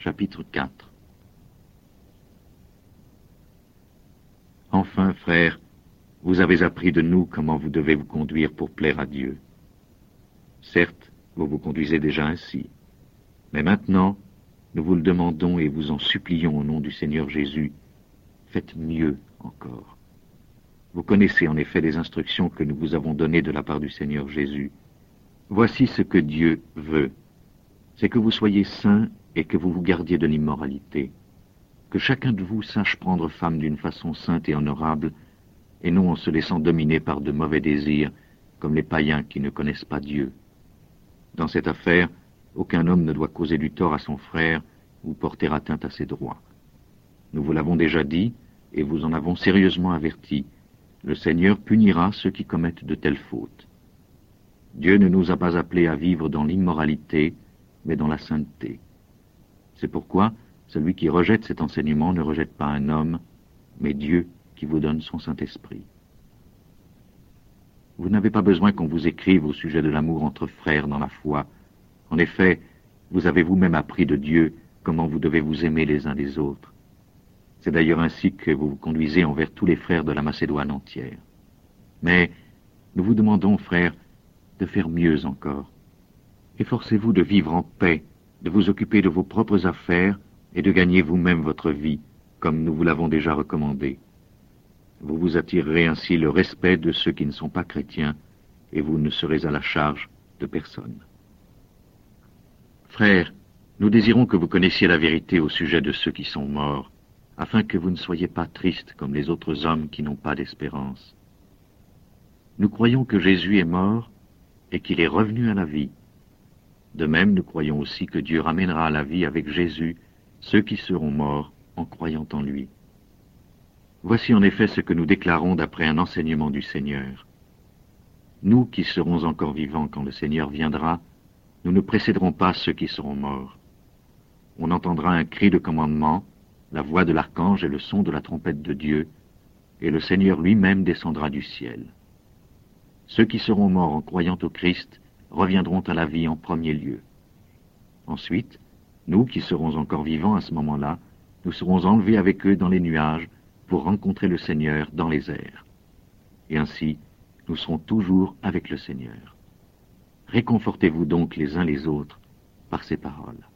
Chapitre 4. Enfin, frères, vous avez appris de nous comment vous devez vous conduire pour plaire à Dieu. Certes, vous vous conduisez déjà ainsi, mais maintenant, nous vous le demandons et vous en supplions au nom du Seigneur Jésus, faites mieux encore. Vous connaissez en effet les instructions que nous vous avons données de la part du Seigneur Jésus. Voici ce que Dieu veut, c'est que vous soyez saints et que vous vous gardiez de l'immoralité, que chacun de vous sache prendre femme d'une façon sainte et honorable, et non en se laissant dominer par de mauvais désirs, comme les païens qui ne connaissent pas Dieu. Dans cette affaire, aucun homme ne doit causer du tort à son frère ou porter atteinte à ses droits. Nous vous l'avons déjà dit, et vous en avons sérieusement averti, le Seigneur punira ceux qui commettent de telles fautes. Dieu ne nous a pas appelés à vivre dans l'immoralité, mais dans la sainteté. C'est pourquoi celui qui rejette cet enseignement ne rejette pas un homme, mais Dieu qui vous donne son Saint-Esprit. Vous n'avez pas besoin qu'on vous écrive au sujet de l'amour entre frères dans la foi. En effet, vous avez vous-même appris de Dieu comment vous devez vous aimer les uns les autres. C'est d'ailleurs ainsi que vous vous conduisez envers tous les frères de la Macédoine entière. Mais nous vous demandons, frères, de faire mieux encore. Efforcez-vous de vivre en paix, de vous occuper de vos propres affaires et de gagner vous-même votre vie, comme nous vous l'avons déjà recommandé. Vous vous attirerez ainsi le respect de ceux qui ne sont pas chrétiens, et vous ne serez à la charge de personne. Frères, nous désirons que vous connaissiez la vérité au sujet de ceux qui sont morts, afin que vous ne soyez pas tristes comme les autres hommes qui n'ont pas d'espérance. Nous croyons que Jésus est mort et qu'il est revenu à la vie. De même, nous croyons aussi que Dieu ramènera à la vie avec Jésus ceux qui seront morts en croyant en lui. Voici en effet ce que nous déclarons d'après un enseignement du Seigneur. Nous qui serons encore vivants quand le Seigneur viendra, nous ne précéderons pas ceux qui seront morts. On entendra un cri de commandement, la voix de l'archange et le son de la trompette de Dieu, et le Seigneur lui-même descendra du ciel. Ceux qui seront morts en croyant au Christ reviendront à la vie en premier lieu. Ensuite, nous qui serons encore vivants à ce moment-là, nous serons enlevés avec eux dans les nuages pour rencontrer le Seigneur dans les airs. Et ainsi, nous serons toujours avec le Seigneur. Réconfortez-vous donc les uns les autres par ces paroles.